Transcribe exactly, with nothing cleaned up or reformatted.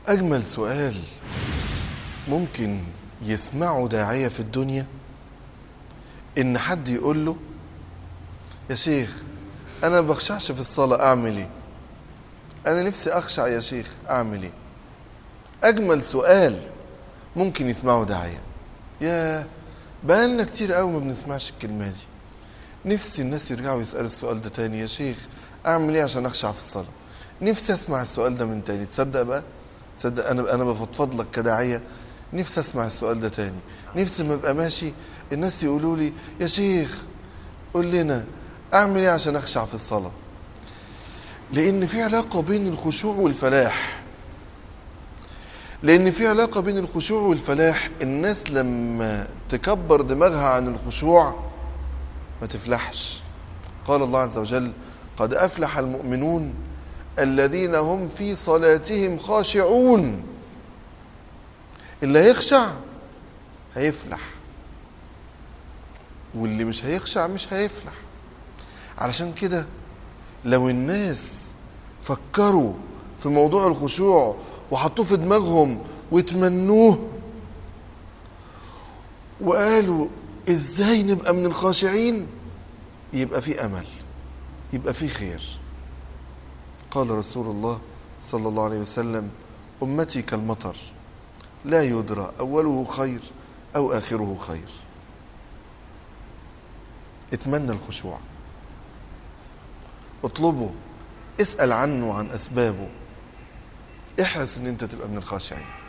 أجمل سؤال ممكن يسمعه داعية في الدنيا إن حد يقول له: يا شيخ أنا بخشعش في الصلاة، أعمل إيه؟ أنا نفسي أخشع يا شيخ، أعمل إيه؟ أجمل سؤال ممكن يسمعه داعية. يا بقالنا كتير قوي ما بنسمعش الكلمة دي. نفسي الناس يرجعوا يسألوا السؤال ده تاني: يا شيخ أعمل إيه عشان أخشع في الصلاة؟ نفسي أسمع السؤال ده من تاني. تصدق بقى؟ تصدق أنا أنا بفضفض لك كداعية، نفسي أسمع السؤال ده تاني. نفسي لما أبقى ماشي الناس يقولوا لي: يا شيخ قول لنا أعمل إيه عشان أخشع في الصلاة؟ لأن في علاقة بين الخشوع والفلاح. لأن في علاقة بين الخشوع والفلاح. الناس لما تكبر دماغها عن الخشوع ما تفلحش. قال الله عز وجل: قد أفلح المؤمنون الذين هم في صلاتهم خاشعون. اللي هيخشع هيفلح، واللي مش هيخشع مش هيفلح. علشان كده لو الناس فكروا في موضوع الخشوع وحطوه في دماغهم وتمنوه وقالوا ازاي نبقى من الخاشعين، يبقى في امل، يبقى في خير. قال رسول الله صلى الله عليه وسلم: امتي كالمطر لا يدرى اوله خير او اخره خير. اتمنى الخشوع، اطلبه، اسأل عنه، عن اسبابه، احرص ان انت تبقى من الخاشعين.